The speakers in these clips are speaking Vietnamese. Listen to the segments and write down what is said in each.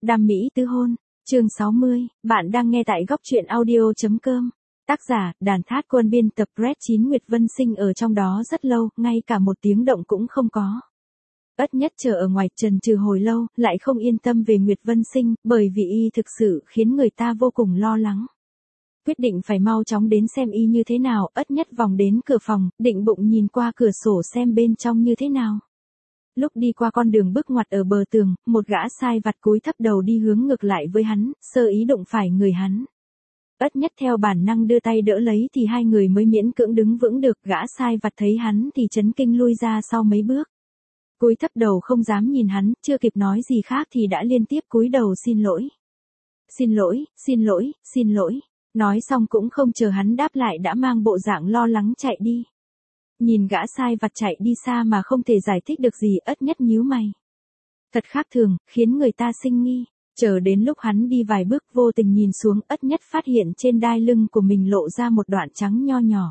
Đam mỹ tứ hôn, chương 60, bạn đang nghe tại góc truyện audio.com. Tác giả, Đàn Thát Quân, biên tập Red 9. Nguyệt Vân Sinh ở trong đó rất lâu, ngay cả một tiếng động cũng không có. Ất Nhất chờ ở ngoài trần trừ hồi lâu, lại không yên tâm về Nguyệt Vân Sinh, bởi vì y thực sự khiến người ta vô cùng lo lắng. Quyết định phải mau chóng đến xem y như thế nào. Ất Nhất vòng đến cửa phòng, định bụng nhìn qua cửa sổ xem bên trong như thế nào. Lúc đi qua con đường bước ngoặt ở bờ tường, một gã sai vặt cúi thấp đầu đi hướng ngược lại với hắn, sơ ý đụng phải người hắn. Ất Nhất theo bản năng đưa tay đỡ lấy thì hai người mới miễn cưỡng đứng vững được. Gã sai vặt thấy hắn thì chấn kinh lui ra sau mấy bước. Cúi thấp đầu không dám nhìn hắn, chưa kịp nói gì khác thì đã liên tiếp cúi đầu xin lỗi. Xin lỗi, xin lỗi, xin lỗi. Nói xong cũng không chờ hắn đáp lại đã mang bộ dạng lo lắng chạy đi. Nhìn gã sai vặt chạy đi xa mà không thể giải thích được gì, Ất Nhất nhíu mày. Thật khác thường, khiến người ta sinh nghi. Chờ đến lúc hắn đi vài bước vô tình nhìn xuống, Ất Nhất phát hiện trên đai lưng của mình lộ ra một đoạn trắng nho nhỏ.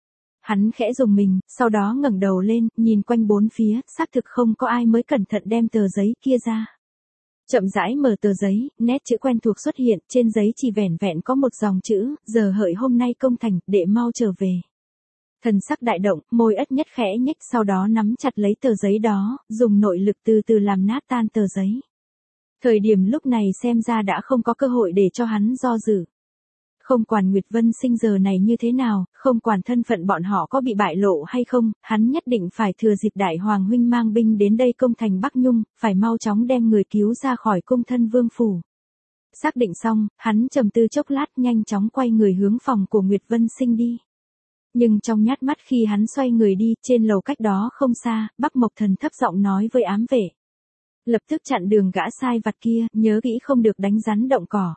Hắn khẽ rùng mình, sau đó ngẩng đầu lên, nhìn quanh bốn phía, xác thực không có ai mới cẩn thận đem tờ giấy kia ra. Chậm rãi mở tờ giấy, nét chữ quen thuộc xuất hiện, trên giấy chỉ vẻn vẹn có một dòng chữ, giờ hợi hôm nay công thành, đệ mau trở về. Thần sắc đại động, môi Ất Nhất khẽ nhếch, sau đó nắm chặt lấy tờ giấy đó, dùng nội lực từ từ làm nát tan tờ giấy. Thời điểm lúc này xem ra đã không có cơ hội để cho hắn do dự. Không quản Nguyệt Vân Sinh giờ này như thế nào, không quản thân phận bọn họ có bị bại lộ hay không, hắn nhất định phải thừa dịp Đại Hoàng huynh mang binh đến đây công thành Bắc Nhung, phải mau chóng đem người cứu ra khỏi cung thân vương phủ. Xác định xong, hắn trầm tư chốc lát nhanh chóng quay người hướng phòng của Nguyệt Vân Sinh đi. Nhưng trong nhát mắt khi hắn xoay người đi, trên lầu cách đó không xa, Bắc Mộc Thần thấp giọng nói với ám vệ. Lập tức chặn đường gã sai vặt kia, nhớ kỹ không được đánh rắn động cỏ.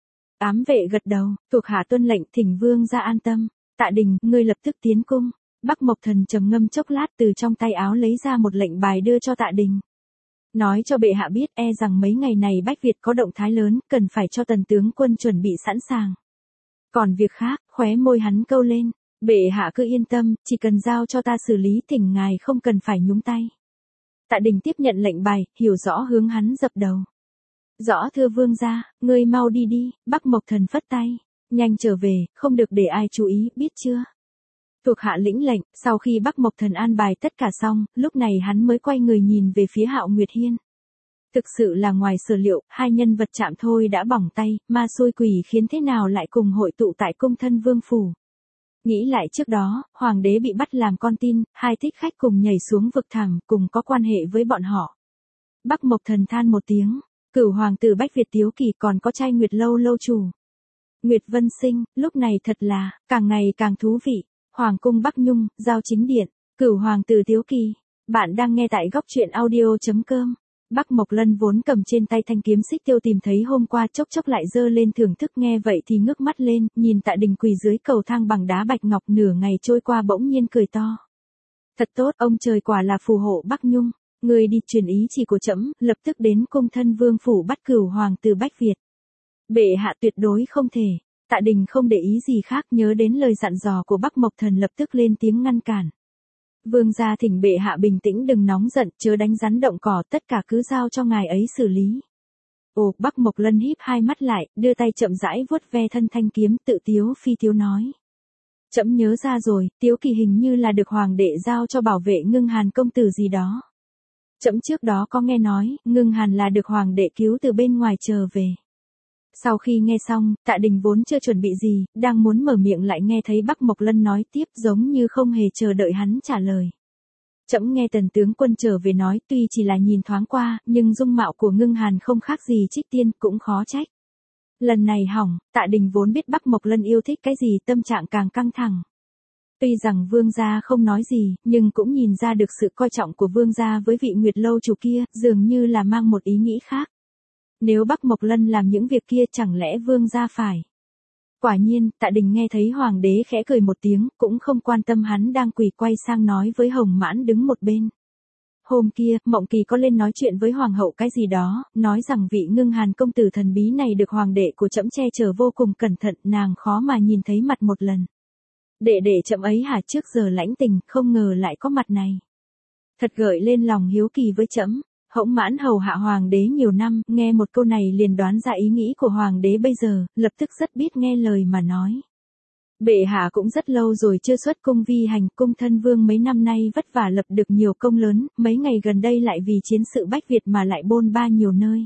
Ám vệ gật đầu, thuộc hạ tuân lệnh, thỉnh vương ra an tâm. Tạ Đình, ngươi lập tức tiến cung. Bắc Mộc Thần trầm ngâm chốc lát, từ trong tay áo lấy ra một lệnh bài đưa cho Tạ Đình. Nói cho bệ hạ biết, rằng mấy ngày này Bách Việt có động thái lớn, cần phải cho tần tướng quân chuẩn bị sẵn sàng. Còn việc khác, khóe môi hắn câu lên. Bệ hạ cứ yên tâm, chỉ cần giao cho ta xử lý, thỉnh ngài không cần phải nhúng tay. Tạ Đình tiếp nhận lệnh bài, hiểu rõ hướng hắn dập đầu. Rõ thưa vương gia, ngươi mau đi đi. Bắc Mộc Thần phất tay. Nhanh trở về, không được để ai chú ý, biết chưa? Thuộc hạ lĩnh lệnh. Sau khi Bắc Mộc Thần an bài tất cả xong, lúc này hắn mới quay người nhìn về phía Hạo Nguyệt Hiên. Thực sự là ngoài sở liệu, hai nhân vật chạm thôi đã bỏng tay, ma xui quỷ khiến thế nào lại cùng hội tụ tại cung thân vương phủ. Nghĩ lại trước đó, hoàng đế bị bắt làm con tin, hai thích khách cùng nhảy xuống vực thẳm, cùng có quan hệ với bọn họ. Bắc Mộc Thần than một tiếng, Cửu hoàng tử Bách Việt Tiếu Kỳ còn có trai Nguyệt lâu lâu chủ. Nguyệt Vân Sinh, lúc này thật là, càng ngày càng thú vị. Hoàng cung Bắc Nhung, giao chính điện, Cửu hoàng tử Tiếu Kỳ. Bạn đang nghe tại góc truyện audio.com. Bắc Mộc Lân vốn cầm trên tay thanh kiếm xích tiêu tìm thấy hôm qua chốc chốc lại giơ lên thưởng thức, nghe vậy thì ngước mắt lên, nhìn Tạ Đình quỳ dưới cầu thang bằng đá bạch ngọc nửa ngày trôi qua bỗng nhiên cười to. Thật tốt, ông trời quả là phù hộ Bắc Nhung. Người đi truyền ý chỉ của trẫm, lập tức đến cung thân vương phủ bắt Cửu hoàng tử Bách Việt. Bệ hạ tuyệt đối không thể. Tạ Đình không để ý gì khác, nhớ đến lời dặn dò của Bắc Mộc Thần lập tức lên tiếng ngăn cản. Vương gia thỉnh bệ hạ bình tĩnh, đừng nóng giận, chớ đánh rắn động cỏ, tất cả cứ giao cho ngài ấy xử lý. Ồ, Bắc Mộc Lân híp hai mắt lại, đưa tay chậm rãi vuốt ve thân thanh kiếm, tự tiếu phi tiếu nói. Trẫm nhớ ra rồi, Tiếu Kỳ hình như là được hoàng đệ giao cho bảo vệ Ngưng Hàn công tử gì đó. Trẫm trước đó có nghe nói, Ngưng Hàn là được hoàng đệ cứu từ bên ngoài trở về. Sau khi nghe xong, Tạ Đình vốn chưa chuẩn bị gì, đang muốn mở miệng lại nghe thấy Bắc Mộc Lân nói tiếp, giống như không hề chờ đợi hắn trả lời. Trẫm nghe tần tướng quân trở về nói, tuy chỉ là nhìn thoáng qua, nhưng dung mạo của Ngưng Hàn không khác gì Trích Tiên, cũng khó trách. Lần này hỏng, Tạ Đình vốn biết Bắc Mộc Lân yêu thích cái gì, tâm trạng càng căng thẳng. Tuy rằng vương gia không nói gì, nhưng cũng nhìn ra được sự coi trọng của vương gia với vị Nguyệt lâu chủ kia, dường như là mang một ý nghĩ khác. Nếu Bắc Mộc Lân làm những việc kia chẳng lẽ vương gia phải. Quả nhiên, Tạ Đình nghe thấy hoàng đế khẽ cười một tiếng, cũng không quan tâm hắn đang quỳ, quay sang nói với Hồng Mãn đứng một bên. Hôm kia, Mộng Kỳ có lên nói chuyện với hoàng hậu cái gì đó, nói rằng vị Ngưng Hàn công tử thần bí này được hoàng đệ của trẫm che chở vô cùng cẩn thận, nàng khó mà nhìn thấy mặt một lần. Đệ trẫm ấy hả, trước giờ lãnh tình, không ngờ lại có mặt này. Thật gợi lên lòng hiếu kỳ với trẫm. Hỗn Mãn hầu hạ hoàng đế nhiều năm, nghe một câu này liền đoán ra ý nghĩ của hoàng đế bây giờ, lập tức rất biết nghe lời mà nói. Bệ hạ cũng rất lâu rồi chưa xuất cung vi hành, cung thân vương mấy năm nay vất vả lập được nhiều công lớn, mấy ngày gần đây lại vì chiến sự Bách Việt mà lại bôn ba nhiều nơi.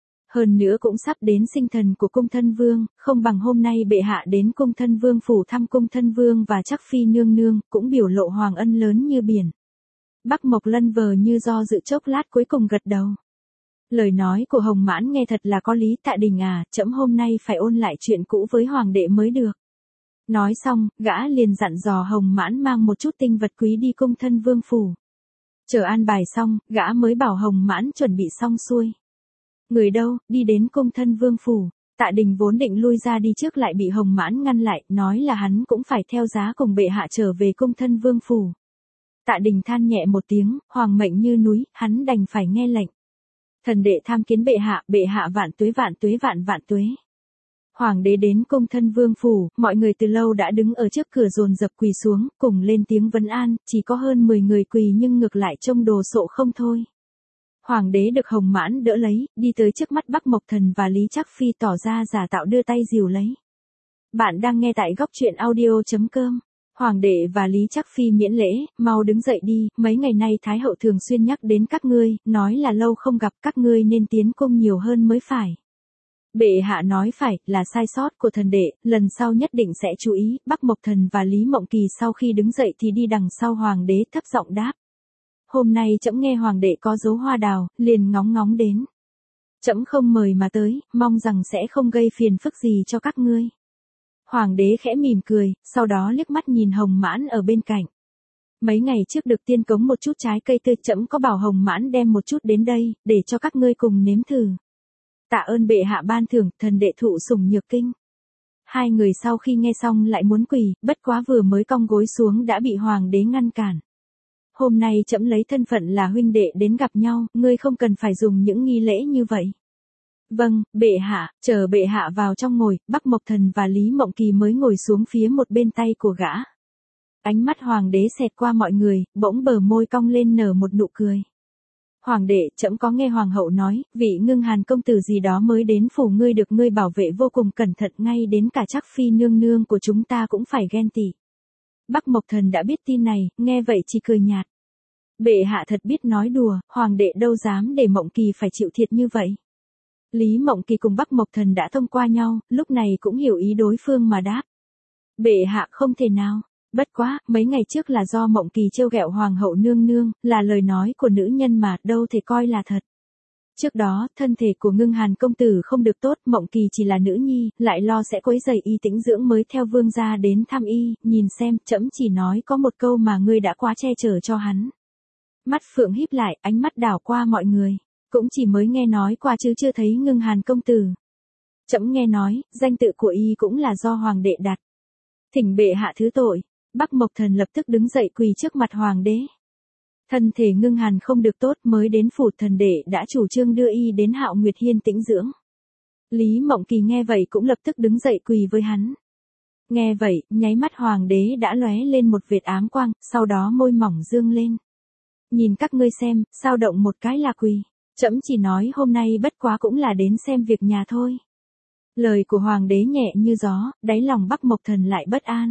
Hơn nữa cũng sắp đến sinh thần của cung thân vương, không bằng hôm nay bệ hạ đến cung thân vương phủ thăm cung thân vương và chắc phi nương nương, cũng biểu lộ hoàng ân lớn như biển. Bắc Mộc Lân vờ như do dự chốc lát cuối cùng gật đầu. Lời nói của Hồng Mãn nghe thật là có lý. Tạ Đình à, trẫm hôm nay phải ôn lại chuyện cũ với hoàng đệ mới được. Nói xong, gã liền dặn dò Hồng Mãn mang một chút tinh vật quý đi cung thân vương phủ. Chờ an bài xong, gã mới bảo Hồng Mãn chuẩn bị xong xuôi. Người đâu, đi đến cung thân vương phủ. Tạ Đình vốn định lui ra đi trước lại bị Hồng Mãn ngăn lại, nói là hắn cũng phải theo giá cùng bệ hạ trở về cung thân vương phủ. Tạ Đình than nhẹ một tiếng, hoàng mệnh như núi, hắn đành phải nghe lệnh. Thần đệ tham kiến bệ hạ vạn tuế vạn tuế vạn vạn tuế. Hoàng đế đến cung thân vương phủ, mọi người từ lâu đã đứng ở trước cửa dồn dập quỳ xuống, cùng lên tiếng vấn an, chỉ có hơn 10 người quỳ nhưng ngược lại trông đồ sộ không thôi. Hoàng đế được Hồng Mãn đỡ lấy, đi tới trước mắt Bắc Mộc Thần và Lý Trác Phi tỏ ra giả tạo đưa tay dìu lấy. Bạn đang nghe tại góc truyện audio.com. Hoàng đệ và Lý Trác Phi miễn lễ, mau đứng dậy đi, mấy ngày nay Thái hậu thường xuyên nhắc đến các ngươi, nói là lâu không gặp các ngươi nên tiến cung nhiều hơn mới phải. Bệ hạ nói phải, là sai sót của thần đệ, lần sau nhất định sẽ chú ý. Bắc Mộc Thần và Lý Mộng Kỳ sau khi đứng dậy thì đi đằng sau hoàng đế thấp giọng đáp. Hôm nay trẫm nghe hoàng đệ có dấu hoa đào, liền ngóng ngóng đến. Trẫm không mời mà tới, mong rằng sẽ không gây phiền phức gì cho các ngươi. Hoàng đế khẽ mỉm cười, sau đó liếc mắt nhìn Hồng Mãn ở bên cạnh. Mấy ngày trước được tiên cống một chút trái cây tươi, trẫm có bảo Hồng Mãn đem một chút đến đây, để cho các ngươi cùng nếm thử. Tạ ơn bệ hạ ban thưởng, thần đệ thụ sủng nhược kinh. Hai người sau khi nghe xong lại muốn quỳ, bất quá vừa mới cong gối xuống đã bị hoàng đế ngăn cản. Hôm nay trẫm lấy thân phận là huynh đệ đến gặp nhau, ngươi không cần phải dùng những nghi lễ như vậy. Vâng, bệ hạ, chờ bệ hạ vào trong ngồi, Bắc Mộc Thần và Lý Mộng Kỳ mới ngồi xuống phía một bên tay của gã. Ánh mắt hoàng đế xẹt qua mọi người, bỗng bờ môi cong lên nở một nụ cười. Hoàng đệ, trẫm có nghe hoàng hậu nói, vị Ngưng Hàn công tử gì đó mới đến phủ ngươi được ngươi bảo vệ vô cùng cẩn thận, ngay đến cả Trác Phi nương nương của chúng ta cũng phải ghen tị. Bắc Mộc Thần đã biết tin này, nghe vậy chỉ cười nhạt. Bệ hạ thật biết nói đùa, hoàng đệ đâu dám để Mộng Kỳ phải chịu thiệt như vậy. Lý Mộng Kỳ cùng Bắc Mộc Thần đã thông qua nhau, lúc này cũng hiểu ý đối phương mà đáp. Bệ hạ không thể nào. Bất quá, mấy ngày trước là do Mộng Kỳ trêu ghẹo hoàng hậu nương nương, là lời nói của nữ nhân mà, đâu thể coi là thật. Trước đó, thân thể của Ngưng Hàn công tử không được tốt, Mộng Kỳ chỉ là nữ nhi, lại lo sẽ quấy rầy y tĩnh dưỡng mới theo vương gia đến thăm y, nhìn xem, trẫm chỉ nói có một câu mà ngươi đã quá che chở cho hắn. Mắt phượng híp lại, ánh mắt đảo qua mọi người, cũng chỉ mới nghe nói qua chứ chưa thấy Ngưng Hàn công tử. Trẫm nghe nói, danh tự của y cũng là do hoàng đệ đặt. Thỉnh bệ hạ thứ tội. Bắc Mộc Thần lập tức đứng dậy quỳ trước mặt hoàng đế. Thân thể Ngưng Hàn không được tốt, mới đến phủ thần đệ đã chủ trương đưa y đến Hạo Nguyệt Hiên tĩnh dưỡng. Lý Mộng Kỳ nghe vậy cũng lập tức đứng dậy quỳ với hắn. Nghe vậy, nháy mắt hoàng đế đã lóe lên một vệt ám quang, sau đó môi mỏng dương lên. Nhìn các ngươi xem, sao động một cái là quỳ. Trẫm chỉ nói hôm nay bất quá cũng là đến xem việc nhà thôi. Lời của hoàng đế nhẹ như gió, đáy lòng Bắc Mộc Thần lại bất an.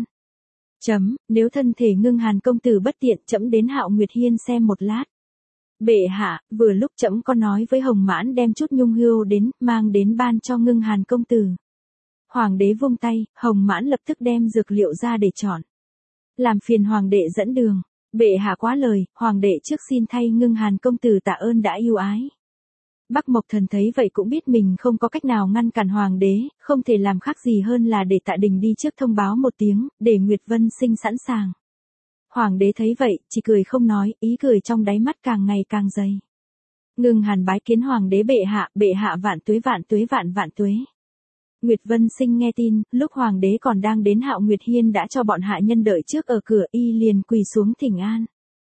Nếu thân thể Ngưng Hàn công tử bất tiện, trẫm đến Hạo Nguyệt Hiên xem một lát. Bệ hạ, vừa lúc trẫm có nói với Hồng Mãn đem chút nhung hươu đến, mang đến ban cho Ngưng Hàn công tử. Hoàng đế vung tay, Hồng Mãn lập tức đem dược liệu ra để chọn. Làm phiền hoàng đệ dẫn đường. Bệ hạ quá lời, hoàng đệ trước xin thay Ngưng Hàn công tử tạ ơn đã yêu ái. Bắc Mộc Thần thấy vậy cũng biết mình không có cách nào ngăn cản hoàng đế, không thể làm khác gì hơn là để Tạ Đình đi trước thông báo một tiếng, để Nguyệt Vân Sinh sẵn sàng. Hoàng đế thấy vậy, chỉ cười không nói, ý cười trong đáy mắt càng ngày càng dày. Ngưng Hàn bái kiến hoàng đế bệ hạ vạn tuế vạn tuế vạn vạn tuế. Nguyệt Vân Sinh nghe tin, lúc hoàng đế còn đang đến Hạo Nguyệt Hiên đã cho bọn hạ nhân đợi trước ở cửa, y liền quỳ xuống thỉnh an.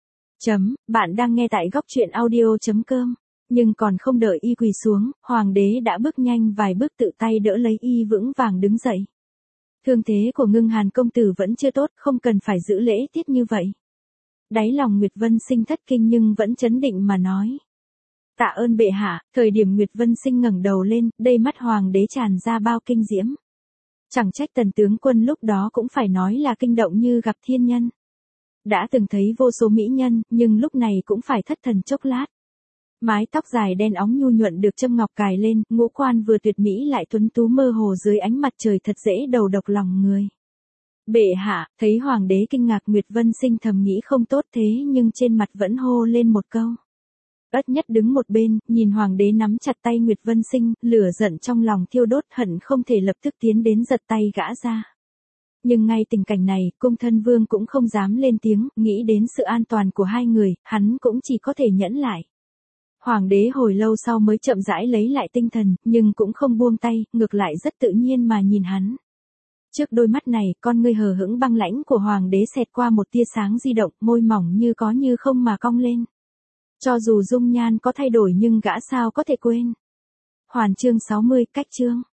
Bạn đang nghe tại góc truyện audio.com. Nhưng còn không đợi y quỳ xuống, hoàng đế đã bước nhanh vài bước tự tay đỡ lấy y vững vàng đứng dậy. Thương thế của Ngưng Hàn công tử vẫn chưa tốt, không cần phải giữ lễ tiết như vậy. Đáy lòng Nguyệt Vân Sinh thất kinh nhưng vẫn chấn định mà nói. Tạ ơn bệ hạ. Thời điểm Nguyệt Vân Sinh ngẩng đầu lên, đầy mắt hoàng đế tràn ra bao kinh diễm. Chẳng trách Tần tướng quân lúc đó cũng phải nói là kinh động như gặp thiên nhân. Đã từng thấy vô số mỹ nhân, nhưng lúc này cũng phải thất thần chốc lát. Mái tóc dài đen óng nhu nhuận được châm ngọc cài lên, ngũ quan vừa tuyệt mỹ lại tuấn tú mơ hồ dưới ánh mặt trời thật dễ đầu độc lòng người. Bệ hạ, thấy hoàng đế kinh ngạc, Nguyệt Vân Sinh thầm nghĩ không tốt thế nhưng trên mặt vẫn hô lên một câu. Ất Nhất đứng một bên, nhìn hoàng đế nắm chặt tay Nguyệt Vân Sinh, lửa giận trong lòng thiêu đốt, hận không thể lập tức tiến đến giật tay gã ra. Nhưng ngay tình cảnh này, cung thân vương cũng không dám lên tiếng, nghĩ đến sự an toàn của hai người, hắn cũng chỉ có thể nhẫn lại. Hoàng đế hồi lâu sau mới chậm rãi lấy lại tinh thần, nhưng cũng không buông tay, ngược lại rất tự nhiên mà nhìn hắn. Trước đôi mắt này, con ngươi hờ hững băng lãnh của hoàng đế xẹt qua một tia sáng di động, môi mỏng như có như không mà cong lên. Cho dù dung nhan có thay đổi nhưng gã sao có thể quên. Hoàn chương 60, cách chương.